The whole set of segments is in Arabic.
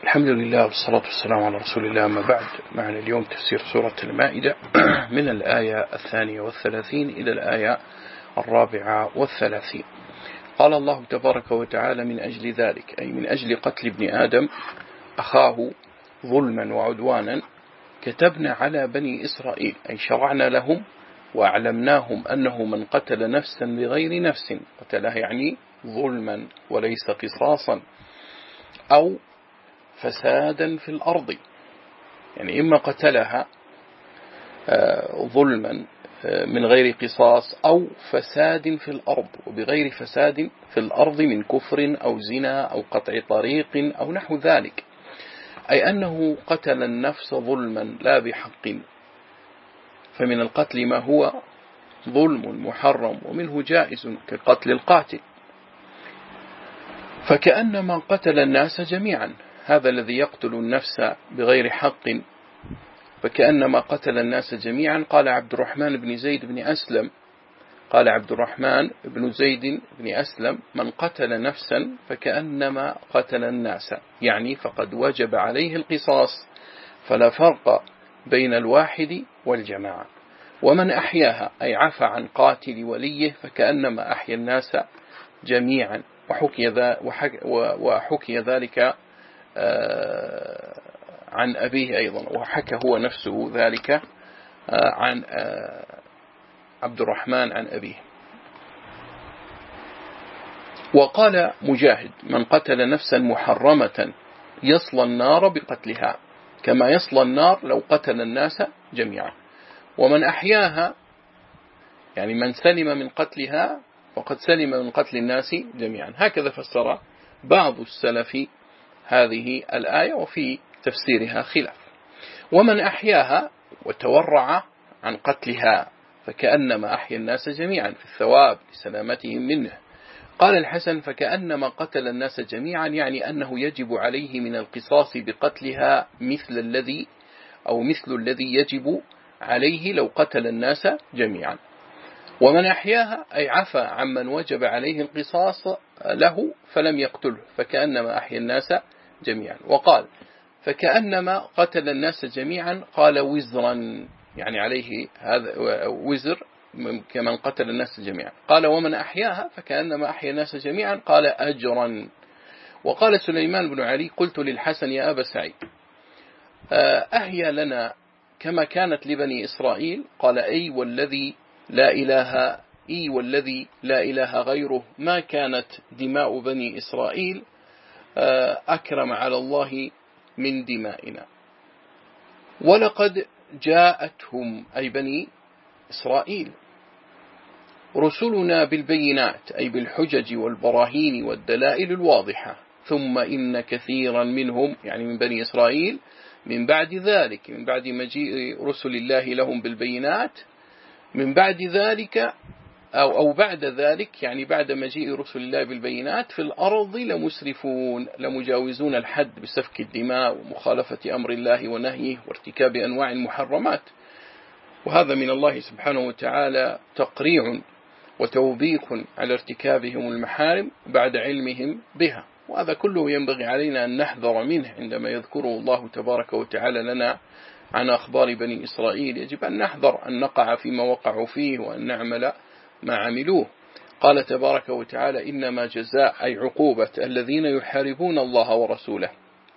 الحمد لله والصلاة والسلام على رسول الله. أما بعد، معنا اليوم تفسير سورة المائدة من الآية 32 إلى الآية 34. قال الله تبارك وتعالى: من أجل ذلك، أي من أجل قتل ابن آدم أخاه ظلما وعدوانا، كتبنا على بني إسرائيل، أي شرعنا لهم وأعلمناهم أنه من قتل نفسا بغير نفس، قتلها يعني ظلما وليس قصاصا، أو فسادا في الأرض، يعني إما قتلها ظلما من غير قصاص، أو فساد في الأرض، وبغير فساد في الأرض من كفر أو زنا أو قطع طريق أو نحو ذلك، أي أنه قتل النفس ظلما لا بحق. فمن القتل ما هو ظلم محرم، ومنه جائز كقتل القاتل. فكأنما قتل الناس جميعا، هذا الذي يقتل النفس بغير حق فكأنما قتل الناس جميعا. قال عبد الرحمن بن زيد بن أسلم، قال عبد الرحمن بن زيد بن أسلم: من قتل نفسا فكأنما قتل الناس، يعني فقد وجب عليه القصاص، فلا فرق بين الواحد والجماعة. ومن أحياها، أي عفى عن قاتل وليه، فكأنما أحيا الناس جميعا. وحكي ذلك عن أبيه أيضا، وحكى هو نفسه ذلك عن عبد الرحمن عن أبيه. وقال مجاهد: من قتل نفسا محرمة يصلى النار بقتلها، كما يصلى النار لو قتل الناس جميعا. ومن أحياها، يعني من سلم من قتلها وقد سلم من قتل الناس جميعا. هكذا فسر بعض السلف هذه الآية، وفي تفسيرها خلاف. ومن أحياها وتورع عن قتلها فكأنما أحيا الناس جميعا في الثواب لسلامتهم منه. قال الحسن: فكأنما قتل الناس جميعا، يعني أنه يجب عليه من القصاص بقتلها مثل الذي يجب عليه لو قتل الناس جميعا. ومن أحياها، أي عفى عمن وجب عليه القصاص له فلم يقتله، فكأنما أحيا الناس جميعا. وقال: فكأنما قتل الناس جميعا، قال وزرا، يعني عليه هذا وزر كمن قتل الناس جميعا. قال: ومن أحياها فكأنما أحيا الناس جميعا، قال أجرا. وقال سليمان بن علي: قلت للحسن: يا أبا سعيد، أهيا لنا كما كانت لبني إسرائيل؟ قال: أي والذي لا إله غيره، ما كانت دماء بني إسرائيل أكرم على الله من دمائنا. ولقد جاءتهم، أي بني إسرائيل، رسلنا بالبينات، أي بالحجج والبراهين والدلائل الواضحة، ثم إن كثيرا منهم، يعني من بني إسرائيل، من بعد ذلك، من بعد مجيء رسل الله لهم بالبينات، من بعد ذلك أو بعد ذلك، يعني بعد مجيء رسل الله بالبينات، في الأرض لمسرفون، لمجاوزون الحد بسفك الدماء ومخالفة أمر الله ونهيه وارتكاب أنواع المحرمات. وهذا من الله سبحانه وتعالى تقريع وتوبيخ على ارتكابهم المحارم بعد علمهم بها. وهذا كله ينبغي علينا أن نحذر منه عندما يذكره الله تبارك وتعالى لنا عن أخبار بني إسرائيل. يجب أن نحذر أن نقع فيما وقعوا فيه، وأن نعمل ما عملوه. قال تبارك وتعالى: إنما جزاء، أي عقوبة، الذين يحاربون الله ورسوله.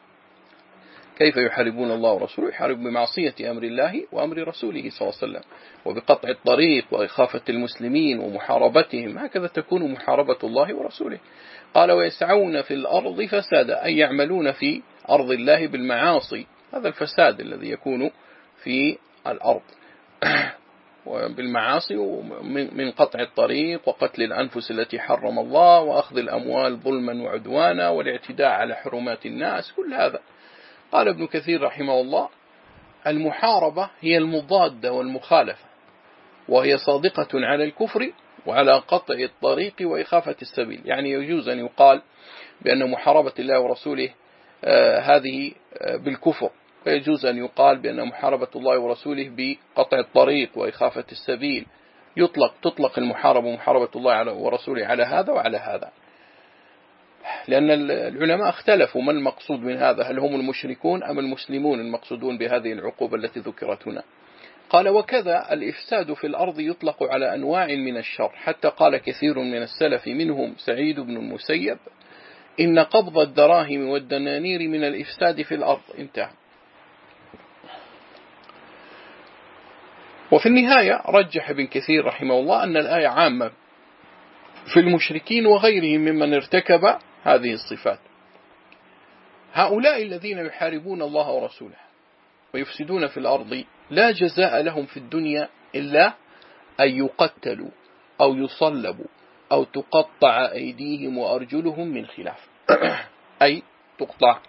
كيف يحاربون الله ورسوله؟ يحارب بمعصية أمر الله وأمر رسوله صلى الله عليه وسلم، وبقطع الطريق وإخافة المسلمين ومحاربتهم. هكذا تكون محاربة الله ورسوله. قال: ويسعون في الأرض فسادا، أي يعملون في أرض الله بالمعاصي. هذا الفساد الذي يكون في الأرض بالمعاصي، من قطع الطريق وقتل الأنفس التي حرم الله، وأخذ الأموال ظلما وعدوانا، والاعتداء على حرمات الناس، كل هذا. قال ابن كثير رحمه الله: المحاربة هي المضادة والمخالفة، وهي صادقة على الكفر وعلى قطع الطريق وإخافة السبيل. يعني يجوز أن يقال بأن محاربة الله ورسوله هذه بالكفر، ويجوز أن يقال بأن محاربة الله ورسوله بقطع الطريق وإخافة السبيل. تطلق المحاربة محاربة الله ورسوله على هذا وعلى هذا. لأن العلماء اختلفوا ما المقصود من هذا، هل هم المشركون أم المسلمون المقصودون بهذه العقوبة التي ذكرت هنا. قال وكذا الإفساد في الأرض يطلق على أنواع من الشر، حتى قال كثير من السلف منهم سعيد بن المسيب إن قبض الدراهم والدنانير من الإفساد في الأرض. انتهى. وفي النهاية رجح ابن كثير رحمه الله أن الآية عامة في المشركين وغيرهم ممن ارتكب هذه الصفات. هؤلاء الذين يحاربون الله ورسوله ويفسدون في الأرض لا جزاء لهم في الدنيا إلا أن يقتلوا أو يصلبوا أو تقطع أيديهم وأرجلهم من خلاف أي تقطع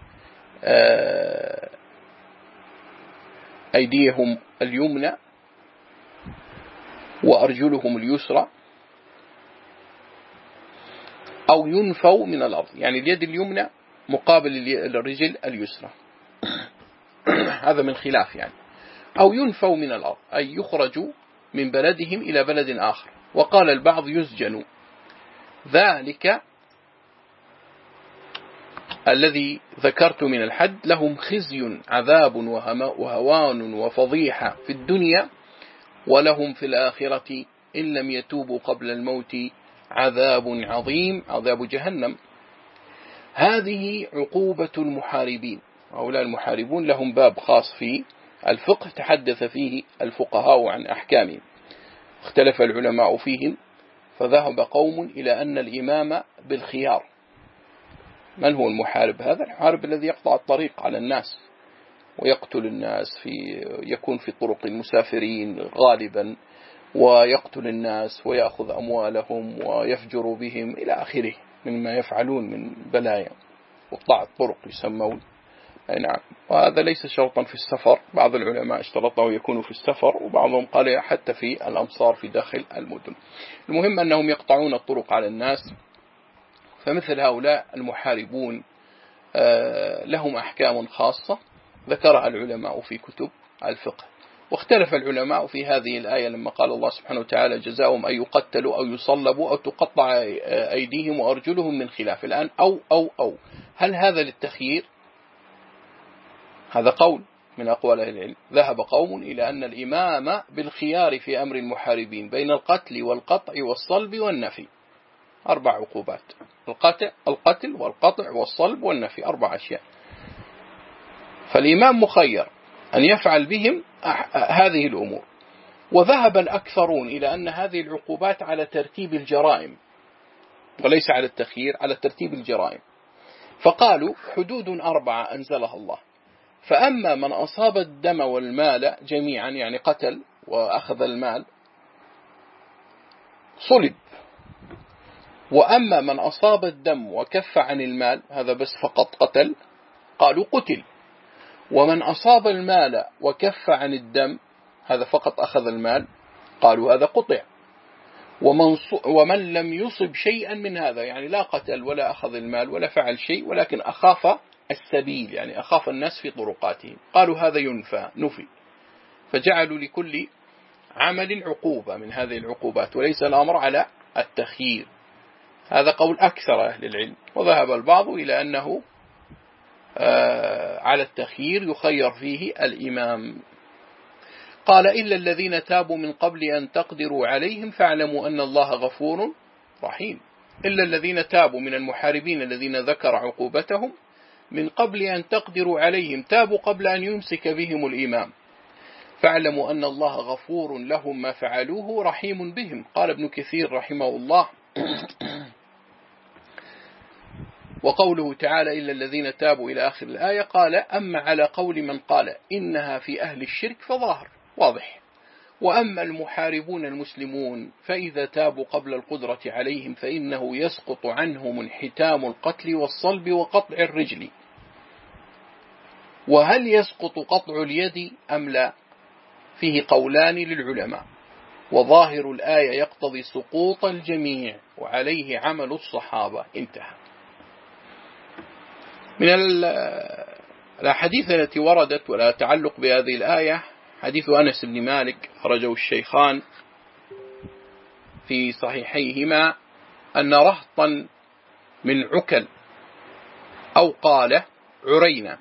أيديهم اليمنى وأرجلهم اليسرى، أو ينفوا من الأرض، يعني اليد اليمنى مقابل الرجل اليسرى هذا من خلاف يعني، أو ينفوا من الأرض أي يخرجوا من بلدهم إلى بلد آخر. وقال البعض يسجنوا. ذلك الذي ذكرت من الحد لهم خزي عذاب وهوان وفضيحة في الدنيا، ولهم في الآخرة إن لم يتوبوا قبل الموت عذاب عظيم، عذاب جهنم. هذه عقوبة المحاربين. هؤلاء المحاربون لهم باب خاص في الفقه تحدث فيه الفقهاء عن أحكامهم، اختلف العلماء فيهم، فذهب قوم إلى أن الإمام بالخيار. من هو المحارب؟ هذا المحارب الذي يقطع الطريق على الناس ويقتل الناس، يكون في طرق المسافرين غالبا، ويقتل الناس ويأخذ أموالهم ويفجر بهم إلى آخره مما يفعلون من بلايا. وقطاع الطرق يسمون. نعم. وهذا ليس شرطا في السفر، بعض العلماء اشترطه يكون في السفر، وبعضهم قال حتى في الأمصار في داخل المدن. المهم أنهم يقطعون الطرق على الناس. فمثل هؤلاء المحاربون لهم أحكام خاصة ذكرها العلماء في كتب الفقه. واختلف العلماء في هذه الآية لما قال الله سبحانه وتعالى جزاؤهم أن يقتلوا أو يصلبوا أو تقطع أيديهم وأرجلهم من خلاف. الآن أو هل هذا للتخيير؟ هذا قول من أقوال أهل العلم. ذهب قوم إلى أن الإمام بالخيار في أمر المحاربين بين القتل والقطع والصلب والنفي. 4 عقوبات: القتل والقطع والصلب والنفي، 4 أشياء. فالإمام مخير أن يفعل بهم هذه الأمور. وذهب الأكثرون إلى أن هذه العقوبات على ترتيب الجرائم وليس على التخيير، على ترتيب الجرائم. فقالوا حدود 4 أنزلها الله، فأما من أصاب الدم والمال جميعا، يعني قتل وأخذ المال، صلب. وأما من أصاب الدم وكف عن المال، هذا بس فقط قتل، قالوا قتل. ومن أصاب المال وكف عن الدم، هذا فقط أخذ المال، قالوا هذا قطع. ومن لم يصب شيئا من هذا، يعني لا قتل ولا أخذ المال ولا فعل شيء، ولكن أخاف السبيل، يعني أخاف الناس في طرقاتهم، قالوا هذا نفي. فجعلوا لكل عمل عقوبة من هذه العقوبات، وليس الأمر على التخيير. هذا قول أكثر أهل العلم. وذهب البعض إلى أنه على التخيير يخير فيه الإمام. قال إلا الذين تابوا من قبل أن تقدروا عليهم فاعلموا أن الله غفور رحيم. إلا الذين تابوا من المحاربين الذين ذكر عقوبتهم من قبل أن تقدروا عليهم، تابوا قبل أن يمسك بهم الإمام، فاعلموا أن الله غفور لهم ما فعلوه رحيم بهم. قال ابن كثير رحمه الله وقوله تعالى إلا الذين تابوا إلى آخر الآية، قال أما على قول من قال إنها في أهل الشرك فظاهر واضح، وأما المحاربون المسلمون فإذا تابوا قبل القدرة عليهم فإنه يسقط عنهم انحتام القتل والصلب وقطع الرجل. وهل يسقط قطع اليد أم لا؟ فيه قولان للعلماء، وظاهر الآية يقتضي سقوط الجميع وعليه عمل الصحابة. انتهى. من الأحاديث التي وردت ولا تعلق بهذه الآية حديث أنس بن مالك خرجه الشيخان في صحيحيهما أن رهطا من عكل أو قال عرينا،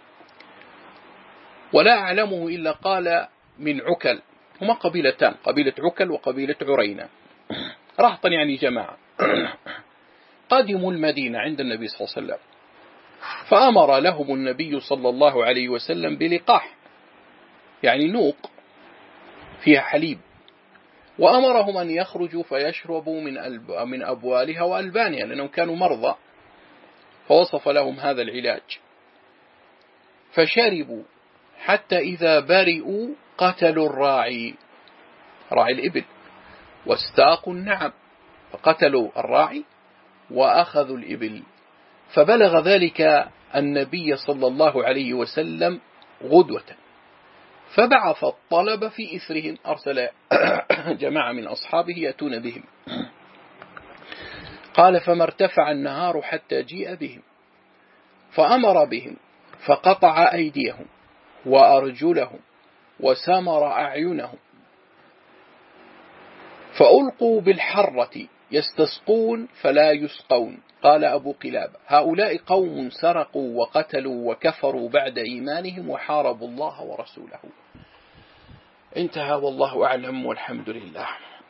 ولا أعلمه إلا قال من عكل، هما قبيلتان، قبيلة عكل وقبيلة عرينا، رهطا يعني جماعة. قدموا المدينة عند النبي صلى الله عليه وسلم، فأمر لهم النبي صلى الله عليه وسلم بلقاح، يعني نوق فيها حليب، وأمرهم أن يخرجوا فيشربوا من أبوالها وألبانها، لأنهم كانوا مرضى، فوصف لهم هذا العلاج. فشربوا حتى إذا برئوا قتلوا الراعي، راعي الإبل، واستاقوا النعم، فقتلوا الراعي وأخذوا الإبل. فبلغ ذلك النبي صلى الله عليه وسلم غدوة، فبعث الطلب في إثرهم، أرسل جماعة من أصحابه يأتون بهم. قال فما ارتفع النهار حتى جيء بهم، فأمر بهم فقطع أيديهم وأرجلهم وسمر أعينهم، فألقوا بالحرة يستسقون فلا يسقون. قال أبو قلابة هؤلاء قوم سرقوا وقتلوا وكفروا بعد إيمانهم وحاربوا الله ورسوله. انتهى، والله أعلم، والحمد لله.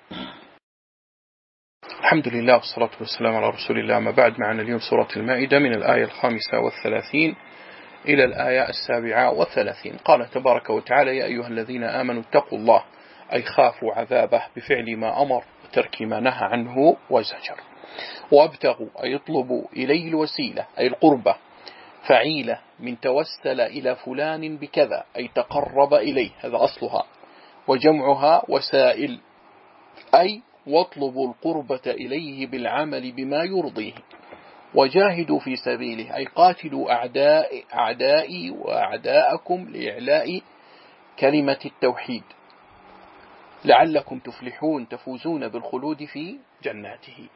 الحمد لله والصلاة والسلام على رسول الله. ما بعد، معنا اليوم سورة المائدة من الآية 35 إلى الآية 37. قال تبارك وتعالى يا أيها الذين آمنوا اتقوا الله، أي خافوا عذابه بفعل ما أمر وترك ما نهى عنه وزجر. وابتغوا، أي اطلبوا إليه الوسيلة، أي القربة، فعيلة من توسل إلى فلان بكذا، أي تقرب إليه، هذا أصلها، وجمعها وسائل، أي واطلبوا القربة إليه بالعمل بما يرضيه. وجاهدوا في سبيله، أي قاتلوا أعدائي وأعداءكم لإعلاء كلمة التوحيد لعلكم تفلحون، تفوزون بالخلود في جناته.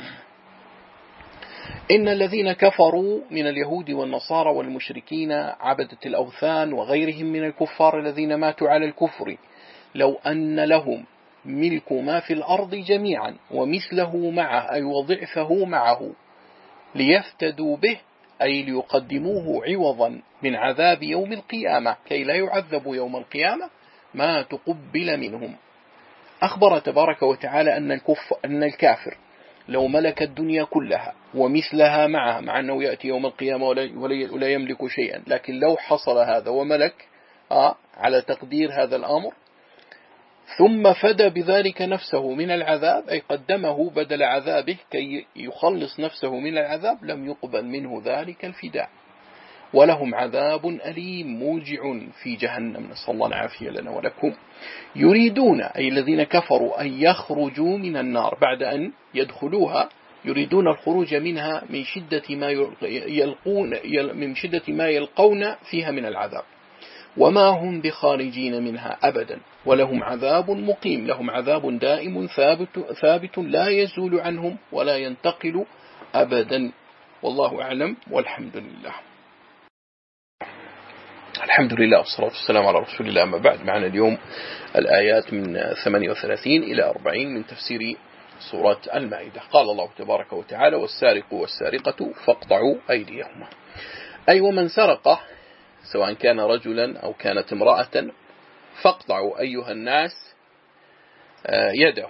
إن الذين كفروا من اليهود والنصارى والمشركين عبدة الأوثان وغيرهم من الكفار الذين ماتوا على الكفر لو أن لهم ملك ما في الأرض جميعا ومثله معه، أي وضعفه معه، ليفتدوا به، أي ليقدموه عوضا من عذاب يوم القيامة كي لا يعذبوا يوم القيامة ما تقبل منهم. أخبر تبارك وتعالى أن الكافر لو ملك الدنيا كلها ومثلها معها، مع أنه يأتي يوم القيامة ولا يملك شيئا، لكن لو حصل هذا وملك على تقدير هذا الأمر، ثم فدى بذلك نفسه من العذاب، أي قدمه بدل عذابه كي يخلص نفسه من العذاب، لم يقبل منه ذلك الفداء، ولهم عذاب أليم موجع في جهنم، نسأل الله العافية لنا ولكم. يريدون، أي الذين كفروا، أن يخرجوا من النار بعد أن يدخلوها، يريدون الخروج منها من شدة ما يلقون فيها من العذاب، وما هم بخارجين منها أبدا، ولهم عذاب مقيم، لهم عذاب دائم ثابت لا يزول عنهم ولا ينتقل أبدا. والله أعلم، والحمد لله. الحمد لله والصلاة والسلام على رسول الله. ما بعد، معنا اليوم الآيات من 38 إلى 40 من تفسير سورة المائدة. قال الله تبارك وتعالى والسارق والسارقة فاقطعوا أيديهما، أي ومن سرق سواء كان رجلا أو كانت امرأة، فاقطعوا أيها الناس يده.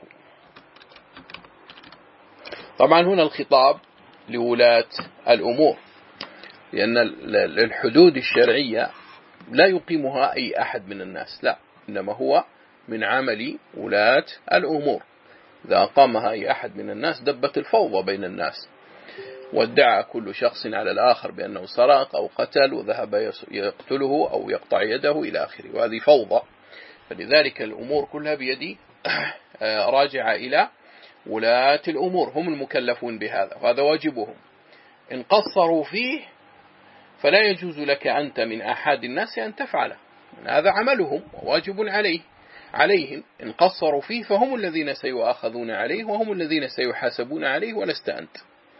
طبعا هنا الخطاب لولاة الأمور، لأن الحدود الشرعية لا يقيمها أي أحد من الناس، لا، إنما هو من عمل ولاة الأمور. إذا أقامها أي أحد من الناس دبت الفوضى بين الناس، وادعى كل شخص على الآخر بأنه سرق أو قتل وذهب يقتله أو يقطع يده إلى آخره، وهذه فوضى. فلذلك الأمور كلها بيد راجعة إلى ولاة الأمور، هم المكلفون بهذا، وهذا واجبهم. إن قصروا فيه فلا يجوز لك أنت من أحد الناس أن تفعله، هذا عملهم وواجب عليهم. إن قصروا فيه فهم الذين سيؤاخذون عليه وهم الذين سيحاسبون عليه، ولست أنت.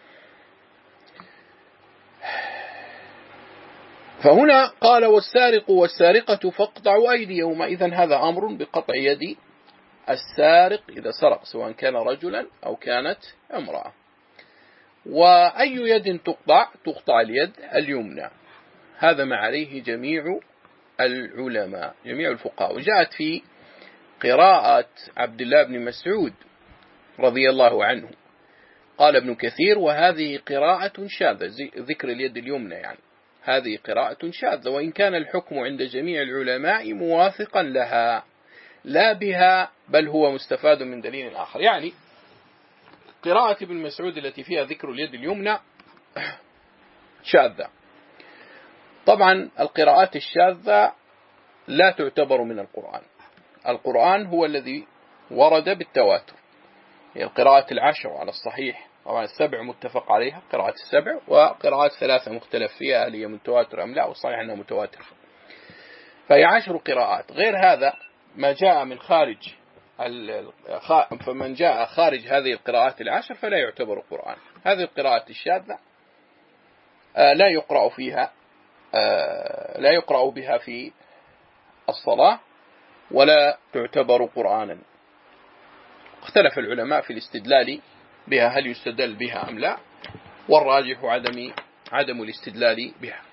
فهنا قال والسارق والسارقة فاقطعوا أيديهما، إذن هذا أمر بقطع يد السارق إذا سرق، سواء كان رجلا أو كانت امرأة. وأي يد تقطع؟ تقطع اليد اليمنى. هذا ما عليه جميع العلماء جميع الفقهاء. وجاءت في قراءة عبد الله بن مسعود رضي الله عنه، قال ابن كثير: وهذه قراءة شاذة، ذكر اليد اليمنى يعني، هذه قراءة شاذة، وإن كان الحكم عند جميع العلماء موافقا لها لا بها، بل هو مستفاد من دليل آخر. يعني قراءة ابن مسعود التي فيها ذكر اليد اليمنى شاذة. طبعا القراءات الشاذة لا تعتبر من القرآن. القرآن هو الذي ورد بالتواتر، هي القراءة العشر على الصحيح، طبعا السبع متفق عليها، قراءة السبع، وقراءات ثلاثة مختلف فيها هل هي متواتر أم لا، والصحيح أنها متواتر، فهي 10 قراءات. غير هذا ما جاء من خارج فمن جاء خارج هذه القراءات العشر فلا يعتبر قرآن. هذه القراءات الشاذة لا يقرأ بها في الصلاة ولا تعتبر قرآنا. اختلف العلماء في الاستدلال بها، هل يستدل بها أم لا، والراجح عدم الاستدلال بها.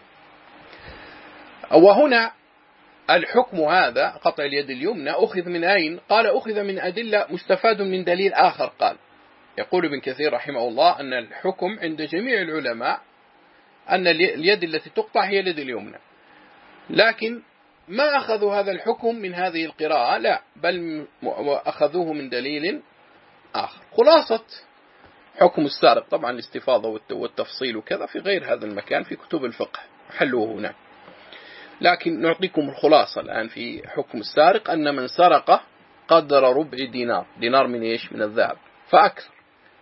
وهنا الحكم هذا قطع اليد اليمنى أخذ من أين؟ قال: أخذ من أدلة، مستفاد من دليل آخر. قال يقول ابن كثير رحمه الله أن الحكم عند جميع العلماء أن اليد التي تقطع هي اليد اليمنى، لكن ما أخذوا هذا الحكم من هذه القراءة، لا، بل أخذوه من دليل آخر. خلاصة حكم السارق، طبعا الاستفاضة والتفصيل وكذا في غير هذا المكان في كتب الفقه، حلوه هنا، لكن نعطيكم الخلاصة الآن في حكم السارق: أن من سرق قدر ربع دينار من إيش؟ من الذهب فأكثر.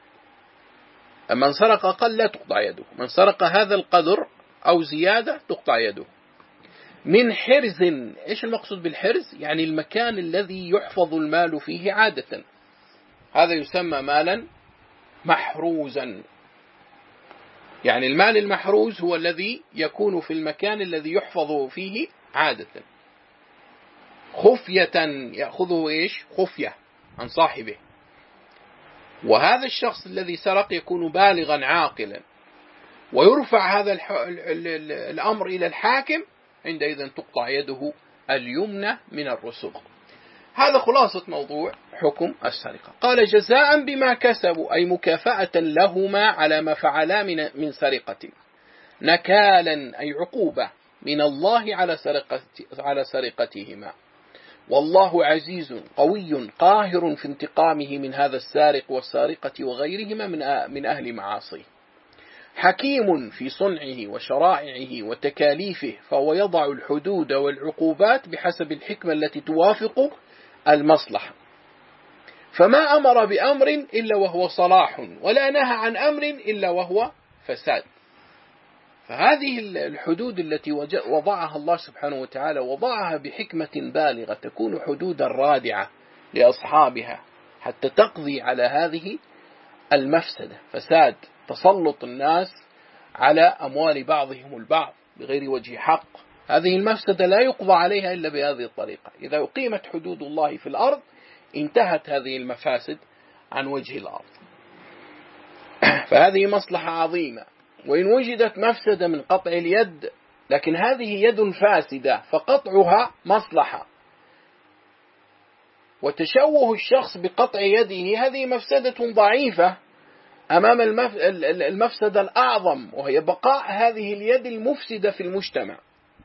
من سرق أقل لا تقطع يده، من سرق هذا القدر أو زيادة تقطع يده. من حرز، إيش المقصود بالحرز؟ يعني المكان الذي يحفظ المال فيه عادة، هذا يسمى مالا محروزا. يعني المال المحروز هو الذي يكون في المكان الذي يحفظ فيه عادة، خفية يأخذه إيش؟ خفية عن صاحبه. وهذا الشخص الذي سرق يكون بالغا عاقلا، ويرفع هذا الأمر إلى الحاكم، عندئذ تقطع يده اليمنى من الرسغ. هذا خلاصة موضوع حكم السرقة. قال: جزاء بما كسبوا، أي مكافأة لهما على ما فعلا من سرقة، نكالا أي عقوبة من الله على سرقتهما، والله عزيز قوي قاهر في انتقامه من هذا السارق والسارقة وغيرهما من أهل معاصيه، حكيم في صنعه وشرائعه وتكاليفه، فهو يضع الحدود والعقوبات بحسب الحكمة التي توافق المصلحة، فما أمر بأمر إلا وهو صلاح، ولا نهى عن أمر إلا وهو فساد. فهذه الحدود التي وضعها الله سبحانه وتعالى وضعها بحكمة بالغة، تكون حدودا رادعة لأصحابها حتى تقضي على هذه المفسدة، فساد تسلط الناس على أموال بعضهم البعض بغير وجه حق. هذه المفسدة لا يقضى عليها إلا بهذه الطريقة. إذا أقيمت حدود الله في الأرض انتهت هذه المفاسد عن وجه الأرض. فهذه مصلحة عظيمة. وإن وجدت مفسدة من قطع اليد، لكن هذه يد فاسدة فقطعها مصلحة، وتشوه الشخص بقطع يده هذه مفسدة ضعيفة أمام المفسدة الأعظم، وهي بقاء هذه اليد المفسدة في المجتمع.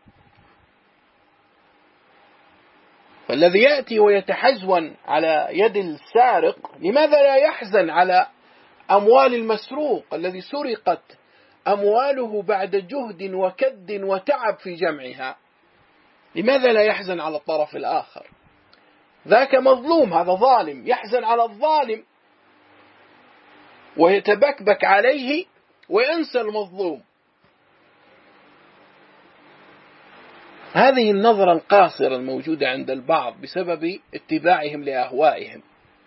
فالذي يأتي ويتحزون على يد السارق، لماذا لا يحزن على أموال المسروق الذي سرقت أمواله بعد جهد وكد وتعب في جمعها؟ لماذا لا يحزن على الطرف الآخر؟ ذاك مظلوم، هذا ظالم، يحزن على الظالم ويتبكبك عليه وينسى المظلوم. هذه النظرة القاصرة الموجودة عند البعض بسبب اتباعهم لأهوائهم.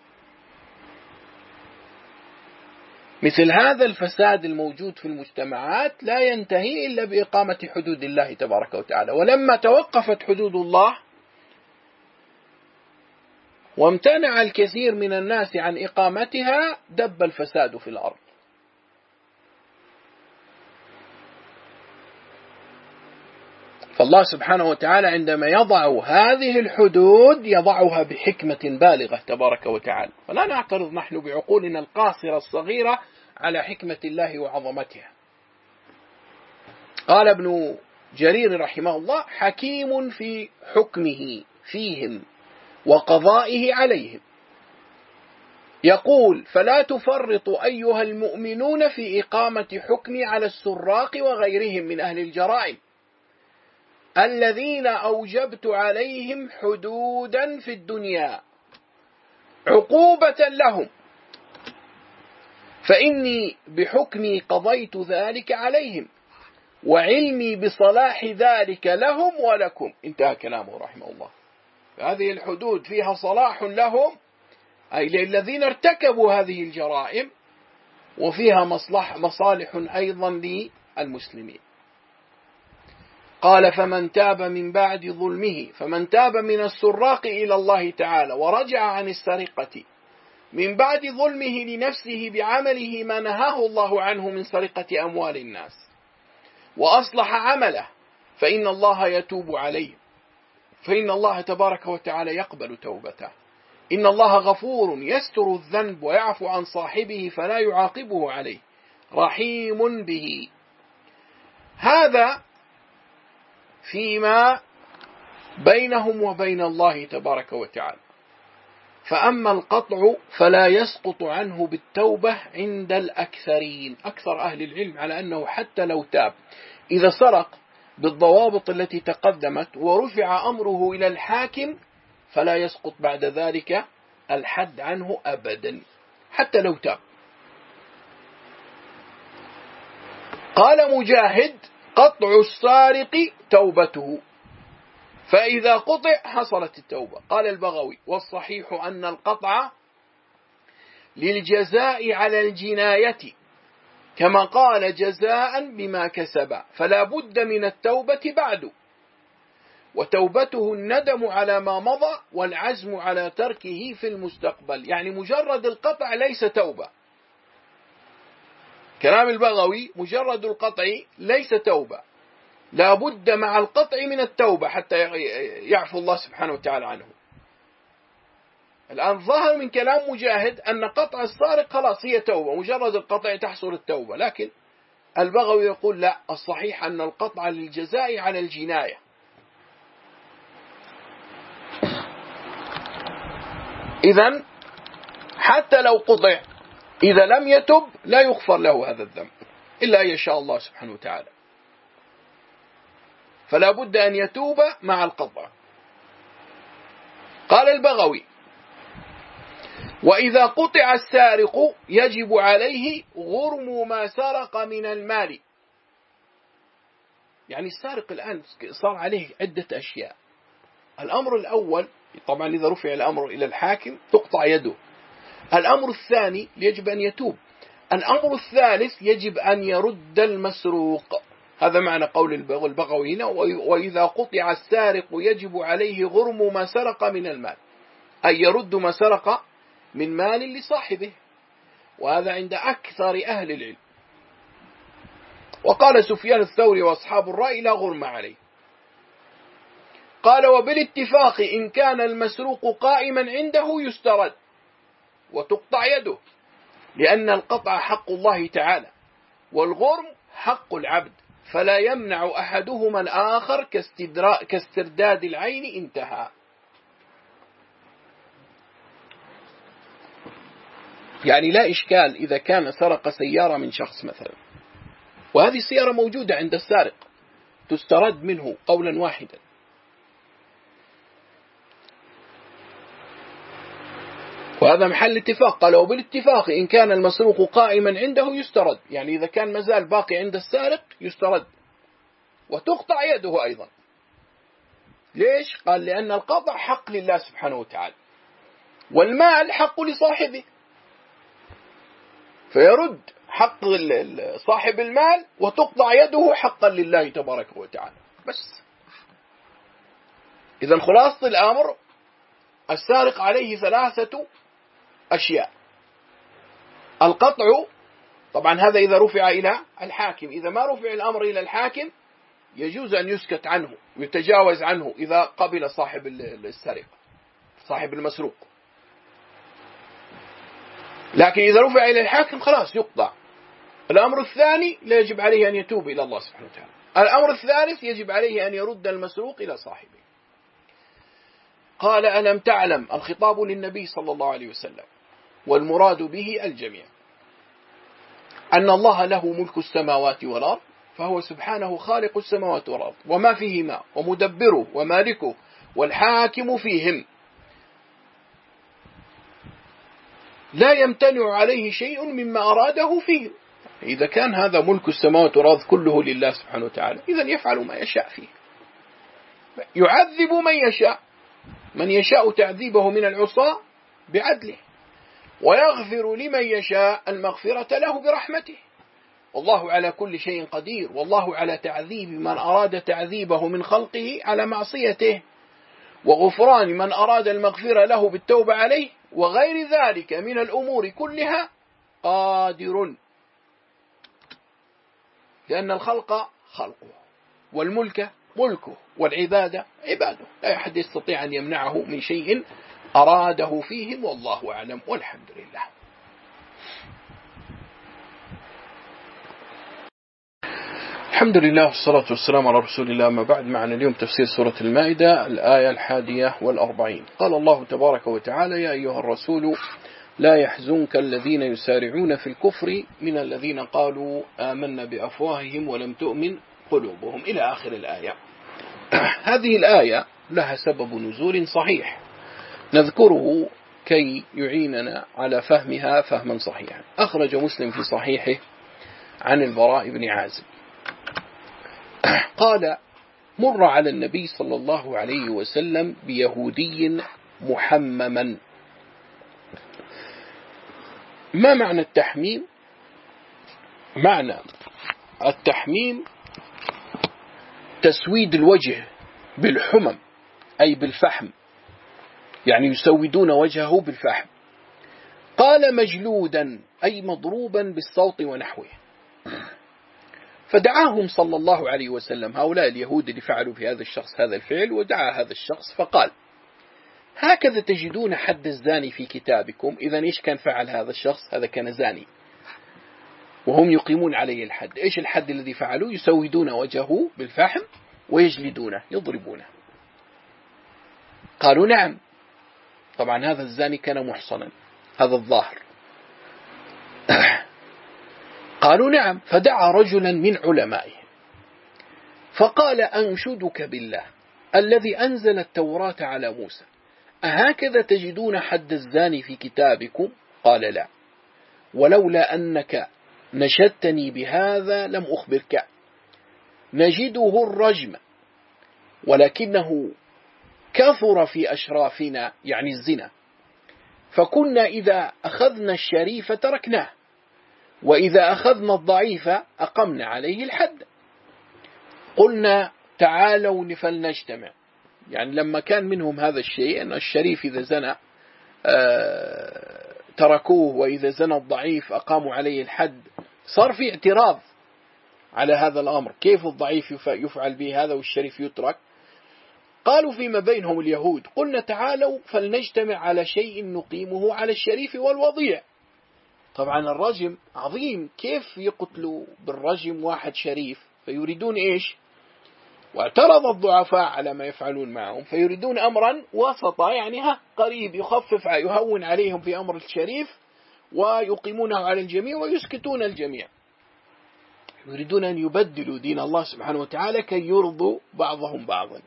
مثل هذا الفساد الموجود في المجتمعات لا ينتهي إلا بإقامة حدود الله تبارك وتعالى. ولما توقفت حدود الله وامتنع الكثير من الناس عن إقامتها دب الفساد في الأرض. فالله سبحانه وتعالى عندما يضع هذه الحدود يضعها بحكمة بالغة تبارك وتعالى، فلا نعترض نحن بعقولنا القاصرة الصغيرة على حكمة الله وعظمتها. قال ابن جرير رحمه الله: حكيم في حكمه فيهم وقضائه عليهم. يقول: فلا تفرطوا أيها المؤمنون في إقامة حكمي على السراق وغيرهم من أهل الجرائم الذين أوجبت عليهم حدودا في الدنيا عقوبة لهم، فإني بحكمي قضيت ذلك عليهم وعلمي بصلاح ذلك لهم ولكم. انتهى كلامه رحمه الله. هذه الحدود فيها صلاح لهم، أي للذين ارتكبوا هذه الجرائم، وفيها مصالح أيضا للمسلمين. قال: فمن تاب من بعد ظلمه، فمن تاب من السراق إلى الله تعالى ورجع عن السرقة من بعد ظلمه لنفسه بعمله ما نهاه الله عنه من سرقة أموال الناس وأصلح عمله، فإن الله يتوب عليه، فإن الله تبارك وتعالى يقبل توبته. إن الله غفور يستر الذنب ويعفو عن صاحبه فلا يعاقبه عليه، رحيم به. هذا فيما بينهم وبين الله تبارك وتعالى. فأما القطع فلا يسقط عنه بالتوبة عند الأكثرين، أكثر أهل العلم على أنه حتى لو تاب إذا سرق بالضوابط التي تقدمت ورفع أمره إلى الحاكم فلا يسقط بعد ذلك الحد عنه أبدا حتى لو تاب. قال مجاهد: قطع السارق توبته، فإذا قطع حصلت التوبة. قال البغوي: والصحيح أن القطع للجزاء على الجناية كما قال: جزاء بما كسب، فلا بد من التوبة بعد، وتوبته الندم على ما مضى والعزم على تركه في المستقبل. يعني مجرد القطع ليس توبة. كلام البغوي: مجرد القطع ليس توبة، لا بد مع القطع من التوبة حتى يعفو الله سبحانه وتعالى عنه. الآن ظهر من كلام مجاهد أن قطع السارق خلاص هي توبة، مجرد القطع تحصل التوبة، لكن البغوي يقول لا، الصحيح أن القطع للجزاء على الجناية. إذن حتى لو قطع إذا لم يتب لا يغفر له هذا الذنب إلا أن يشاء الله سبحانه وتعالى، فلا بد أن يتوب مع القطع. قال البغوي: وإذا قطع السارق يجب عليه غرم ما سرق من المال. يعني السارق الآن صار عليه عدة أشياء. الأمر الأول طبعا إذا رفع الأمر إلى الحاكم تقطع يده. الأمر الثاني يجب أن يتوب. الأمر الثالث يجب أن يرد المسروق. هذا معنى قول البغوي هنا: وإذا قطع السارق يجب عليه غرم ما سرق من المال، أي يرد ما سرق من مال لصاحبه، وهذا عند أكثر أهل العلم. وقال سفيان الثوري وأصحاب الرأي: لا غرم عليه. قال: وبالاتفاق إن كان المسروق قائما عنده يسترد وتقطع يده، لأن القطع حق الله تعالى والغرم حق العبد، فلا يمنع أحدهما الآخر كاسترداد العين. انتهى. يعني لا إشكال إذا كان سرق سيارة من شخص مثلا، وهذه السيارة موجودة عند السارق، تسترد منه قولا واحدا. وهذا محل اتفاق. قال: وبالاتفاق إن كان المسروق قائما عنده يسترد، يعني إذا كان مازال باقي عند السارق يسترد وتقطع يده أيضا. ليش؟ قال: لأن القطع حق لله سبحانه وتعالى، والمال حق لصاحبه، فيرد حق صاحب المال وتقطع يده حقا لله تبارك وتعالى. بس إذا خلاصة الأمر: السارق عليه 3 أشياء. القطع طبعا هذا إذا رفع إلى الحاكم، إذا ما رفع الأمر إلى الحاكم يجوز أن يسكت عنه ويتجاوز عنه إذا قبل صاحب السرقة، صاحب المسروق. لكن إذا رفع إلى الحاكم خلاص يقطع. الأمر الثاني لا يجب عليه أن يتوب إلى الله سبحانه وتعالى. الأمر الثالث يجب عليه أن يرد المسروق إلى صاحبه. قال ألم تعلم، الخطاب للنبي صلى الله عليه وسلم، والمراد به الجميع، أن الله له ملك السماوات والأرض، فهو سبحانه خالق السماوات والأرض وما فيهما ومدبره ومالكه والحاكم فيهم، لا يمتنع عليه شيء مما أراده فيه. إذا كان هذا ملك السماوات والأرض كله لله سبحانه وتعالى، إذن يفعل ما يشاء فيه، يعذب من يشاء، من يشاء تعذيبه من العصاة بعدله، ويغفر لمن يشاء المغفرة له برحمته، والله على كل شيء قدير، والله على تعذيب من أراد تعذيبه من خلقه على معصيته، وغفران من أراد المغفرة له بالتوبة عليه، وغير ذلك من الأمور كلها قادر، لأن الخلق خلقه، والملك ملكه، والعبادة عباده، لا أحد يستطيع أن يمنعه من شيء أراده فيهم، والله أعلم، والحمد لله. الحمد لله والصلاة والسلام على رسول الله. ما بعد، معنا اليوم تفسير سورة المائدة الآية 41. قال الله تبارك وتعالى: يا أيها الرسول لا يحزنك الذين يسارعون في الكفر من الذين قالوا آمنا بأفواههم ولم تؤمن قلوبهم، إلى آخر الآية. هذه الآية لها سبب نزول صحيح نذكره كي يعيننا على فهمها فهما صحيحا. أخرج مسلم في صحيحه عن البراء بن عازب قال: مر على النبي صلى الله عليه وسلم بيهودي محمما. ما معنى التحميم؟ معنى التحميم تسويد الوجه بالحمم، أي بالفحم، يعني يسودون وجهه بالفحم. قال: مجلودا، أي مضروبا بالصوت ونحوه. فدعاهم صلى الله عليه وسلم، هؤلاء اليهود اللي فعلوا في هذا الشخص هذا الفعل، ودعا هذا الشخص فقال: هكذا تجدون حد الزاني في كتابكم. إذن إيش كان فعل هذا الشخص؟ هذا كان زاني وهم يقيمون عليه الحد. إيش الحد الذي فعلوه؟ يسودون وجهه بالفحم ويجلدونه، يضربونه. قالوا: نعم. طبعا هذا الزاني كان محصنا، هذا الظاهر. قالوا: نعم. فدعا رجلا من علمائه فقال: أنشدك بالله الذي أنزل التوراة على موسى، أهكذا تجدون حد الزاني في كتابكم؟ قال: لا، ولولا أنك نشدتني بهذا لم أخبرك. نجده الرجم، ولكنه كثر في أشرافنا، يعني الزنا، فكنا إذا أخذنا الشريف تركناه، وإذا أخذنا الضعيف أقمنا عليه الحد. قلنا: تعالوا فلنجتمع. يعني لما كان منهم هذا الشيء، أن الشريف إذا زنى تركوه، وإذا زنى الضعيف أقاموا عليه الحد، صار في اعتراض على هذا الأمر، كيف الضعيف يفعل به هذا والشريف يترك؟ قالوا فيما بينهم اليهود: قلنا تعالوا فلنجتمع على شيء نقيمه على الشريف والوضيع. طبعا الرجم عظيم، كيف يقتلوا بالرجم واحد شريف؟ فيريدون إيش؟ واعترض الضعفاء على ما يفعلون معهم، فيريدون أمرا وسطا، يعني قريب، يهون عليهم في أمر الشريف ويقيمونه على الجميع ويسكتون الجميع. يريدون أن يبدلوا دين الله سبحانه وتعالى كي يرضوا بعضهم بعضا.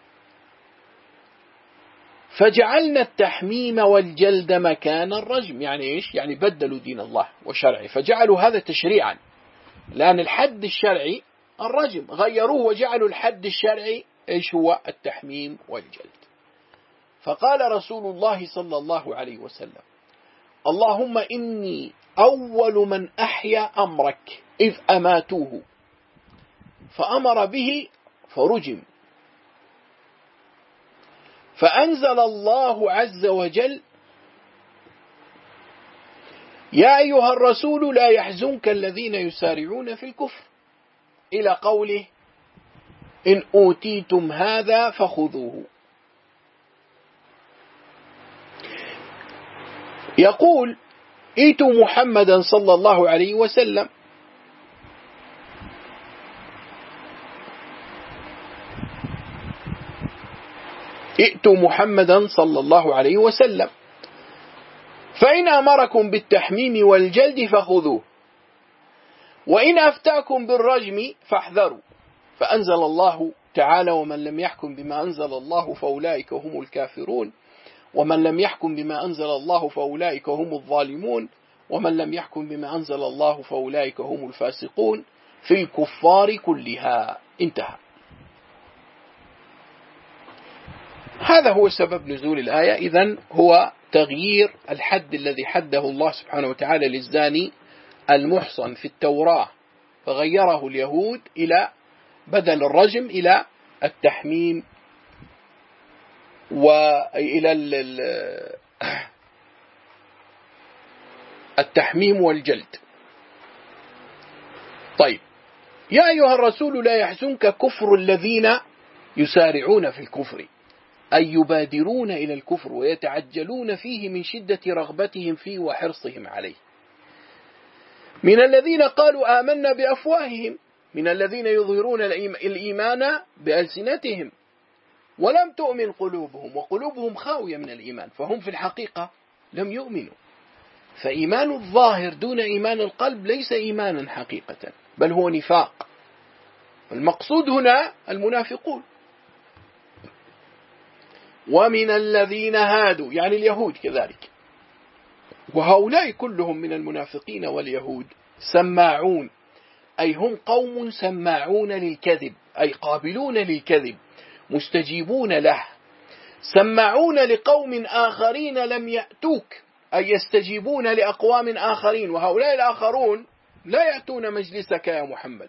فجعلنا التحميم والجلد مكان الرجم. يعني إيش؟ يعني بدلوا دين الله وشرعه، فجعلوا هذا تشريعا، لأن الحد الشرعي الرجم، غيروه وجعلوا الحد الشرعي إيش هو؟ التحميم والجلد. فقال رسول الله صلى الله عليه وسلم: اللهم إني أول من أحيا أمرك إذ أماتوه، فأمر به فرجم. فأنزل الله عز وجل: يا أيها الرسول لا يحزنك الذين يسارعون في الكفر، إلى قوله: إن أوتيتم هذا فخذوه. يقول ائتوا محمدا صلى الله عليه وسلم، ائتوا محمدا صلى الله عليه وسلم فإن أمركم بالتحميم والجلد فخذوه، وإن أفتاكم بالرجم فاحذروا. فأنزل الله تعالى: ومن لم يحكم بما أنزل الله فأولئك هم الكافرون، ومن لم يحكم بما أنزل الله فأولئك هم الظالمون، ومن لم يحكم بما أنزل الله فأولئك هم الفاسقون، في الكفار كلها. انتهى. هذا هو سبب نزول الآية. إذن هو تغيير الحد الذي حده الله سبحانه وتعالى للزاني المحصن في التوراة، فغيره اليهود إلى بدل الرجم إلى التحميم وإلى التحميم والجلد. طيب، يا أيها الرسول لا يحزنك كفر الذين يسارعون في الكفر، أي يبادرون إلى الكفر ويتعجلون فيه من شدة رغبتهم فيه وحرصهم عليه، من الذين قالوا آمنا بأفواههم، من الذين يظهرون الإيمان بألسنتهم ولم تؤمن قلوبهم وقلوبهم خاوية من الإيمان، فهم في الحقيقة لم يؤمنوا. فإيمان الظاهر دون إيمان القلب ليس إيمانا حقيقة، بل هو نفاق. المقصود هنا المنافقون. ومن الذين هادوا، يعني اليهود كذلك، وهؤلاء كلهم من المنافقين واليهود سماعون، أي هم قوم سماعون للكذب، أي قابلون للكذب مستجيبون له، سماعون لقوم آخرين لم يأتوك، أي يستجيبون لأقوام آخرين، وهؤلاء الآخرون لا يأتون مجلسك يا محمد.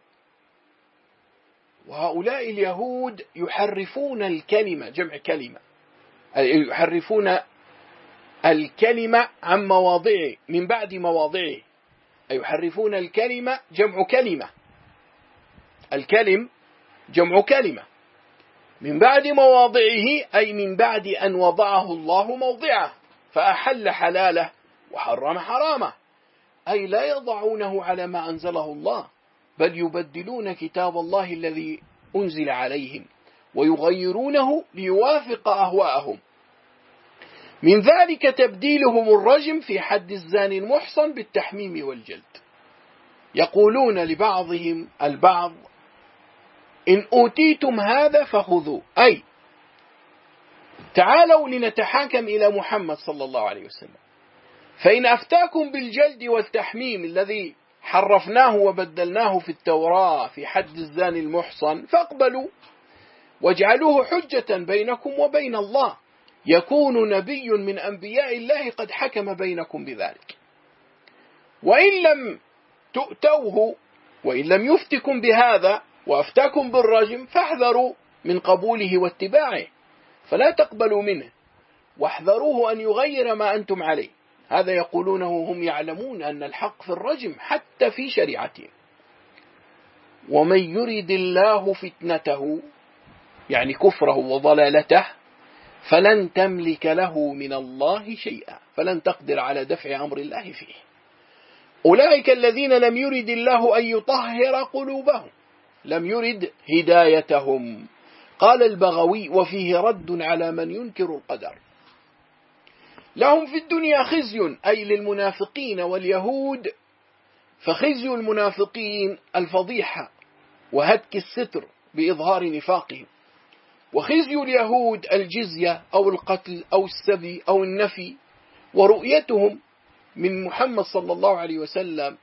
وهؤلاء اليهود يحرفون الكلمة، جمع كلمة، أي يحرفون الكلمة عن مواضعه من بعد مواضعه، أي يحرفون الكلمة جمع كلمة، الكلم جمع كلمة، من بعد مواضعه أي من بعد أن وضعه الله موضعه، فأحل حلاله وحرم حرامه، أي لا يضعونه على ما أنزله الله، بل يبدلون كتاب الله الذي أنزل عليهم ويغيرونه ليوافق أهواءهم. من ذلك تبديلهم الرجم في حد الزاني المحصن بالتحميم والجلد. يقولون لبعضهم البعض: إن أوتيتم هذا فخذوه، أي تعالوا لنتحاكم إلى محمد صلى الله عليه وسلم، فإن أفتاكم بالجلد والتحميم الذي حرفناه وبدلناه في التوراة في حد الزاني المحصن فاقبلوا واجعلوه حجة بينكم وبين الله، يكون نبي من أنبياء الله قد حكم بينكم بذلك. وإن لم تؤتوه، وإن لم يفتكم بهذا وأفتاكم بالرجم فاحذروا من قبوله واتباعه، فلا تقبلوا منه واحذروه أن يغير ما أنتم عليه. هذا يقولونه هم يعلمون أن الحق في الرجم حتى في شريعتهم. ومن يرد الله فتنته، يعني كفره وضلالته، فلن تملك له من الله شيئا، فلن تقدر على دفع أمر الله فيه. أولئك الذين لم يرد الله أن يطهر قلوبهم، لم يرد هدايتهم. قال البغوي: وفيه رد على من ينكر القدر. لهم في الدنيا خزي، أي للمنافقين واليهود، فخزي المنافقين الفضيحة وهتك الستر بإظهار نفاقهم، وخزي اليهود الجزية أو القتل أو السبي أو النفي، ورؤيتهم من محمد صلى الله عليه وسلم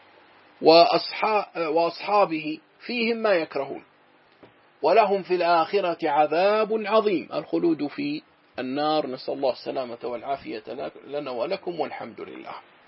وأصحابه فيهم ما يكرهون. ولهم في الآخرة عذاب عظيم، الخلود في النار، نسأل الله السلامة والعافية لنا ولكم، والحمد لله.